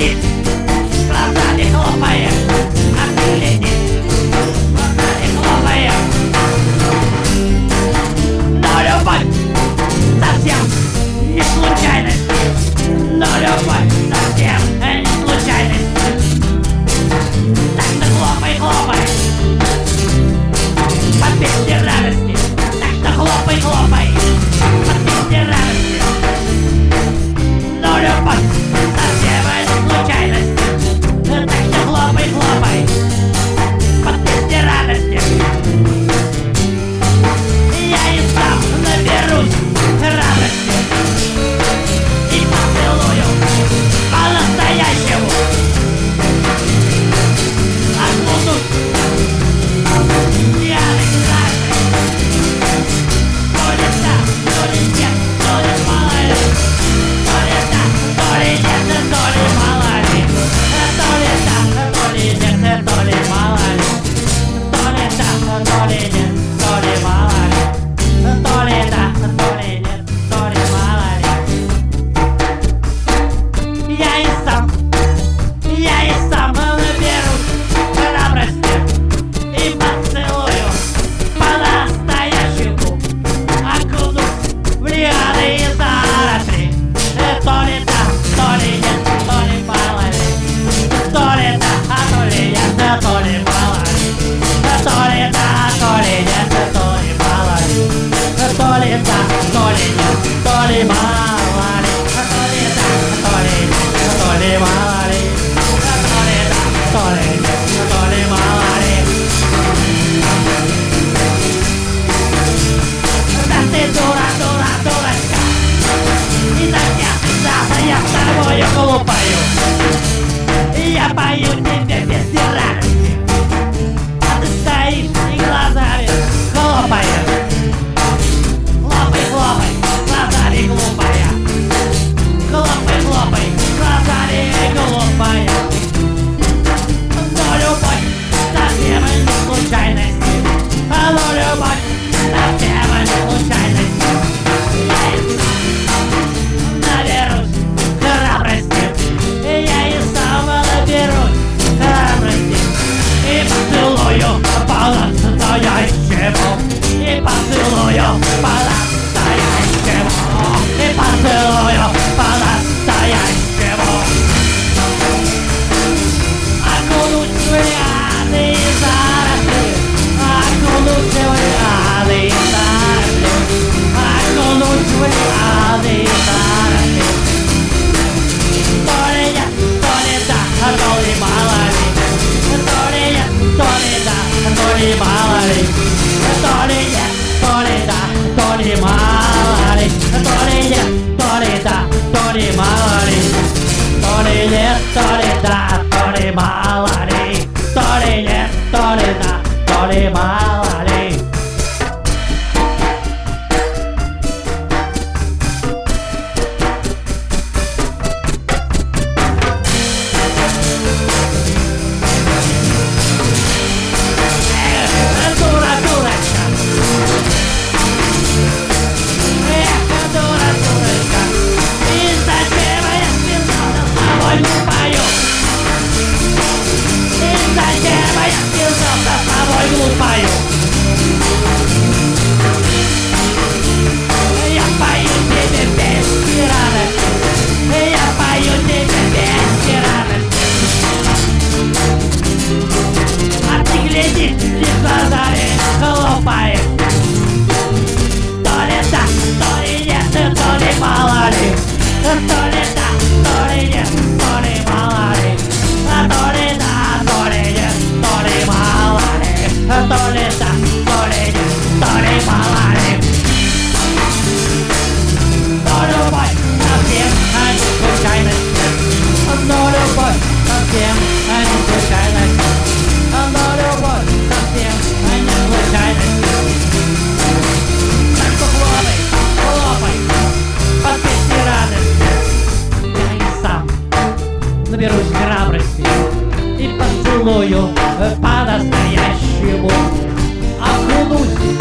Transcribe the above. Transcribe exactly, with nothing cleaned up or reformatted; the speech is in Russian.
глядит, глазами хлопает, а ты глядит, глазами хлопает. Но любовь совсем не случайность, но любовь совсем не случайность. Так-то хлопай, хлопай, под песни радости. Так-то хлопай, хлопай, под песни радости. Но любовь совсем не случайность. Так-то хлопай, хлопай, под песни радости. Я и сам наберусь радости и поцелую по-настоящему. Окунусь я начинаю. То ли да, то ли нет, то ли мало ли. То ли да, то ли нет, то ли мало ли. То ли да, то ли нет, то ли мало ли. То ли да, то ли нет, то ли мало ли. То ли да, то ли нет, то ли мало ли. Я и сам, я и сам наберусь храбрости и поцелую по-настоящему. Окунусь в лианы и заросли. То ли да, то ли нет, то ли мало ли. То ли да, а то ли нет, то ли мало ли. То ли да, то ли нет, то ли мало ли. То ли да, то ли нет, то ли мало ли. То ли да, то ли нет, то ли мало ли. То ли да, то ли нет, то ли мало ли. Да ты дура, дура, дурочка. И зачем ты завтра я с тобою глупаю? Я пою тебе песни радости, а ты стоишь и глазами хлопаешь. Хлопай, хлопай, глазами глупая. Хлопай, хлопай, глазами глупая. Но любовь совсем не случайность. Но любовь совсем не случайность. Я и сам наберусь храбрости. Я и сам наберусь храбрости. И поцелую по-настоящему. И поцелую по-настоящему. И поцелую по-настоящему. Окунусь в лианы и заросли. Окунусь в лианы и заросли. Окунусь в лианы и заросли. То ли нет, то ли да, то ли мало ли. То ли нет, то ли да, то ли мало ли. То ли нет, то ли да, то ли мало ли. То ли нет, то ли да, то ли мало ли. То ли нет, то ли да, то ли мало ли. То ли нет, то ли да, то ли мало ли. Эх, дура, дурочка. Эх, дура, дурочка. И зачем я связался с тобой глупою? И зачем я связался с тобой глупою? Я пою тебе песни радости. Я пою тебе песни радости. А ты глядишь и глазами хлопаешь. То ли да, то ли нет, то ли мало ли. То ли да, то ли нет, то ли мало ли. То ли да, то ли нет, то ли мало ли. То ли да, то ли нет, то ли мало ли. Но любовь совсем не случайность. Но любовь совсем не случайность. Но любовь совсем не случайность. Так что хлопай, хлопай, под песни радости. Я и сам наберусь храбрости и поцелую по-настоящему. Окунусь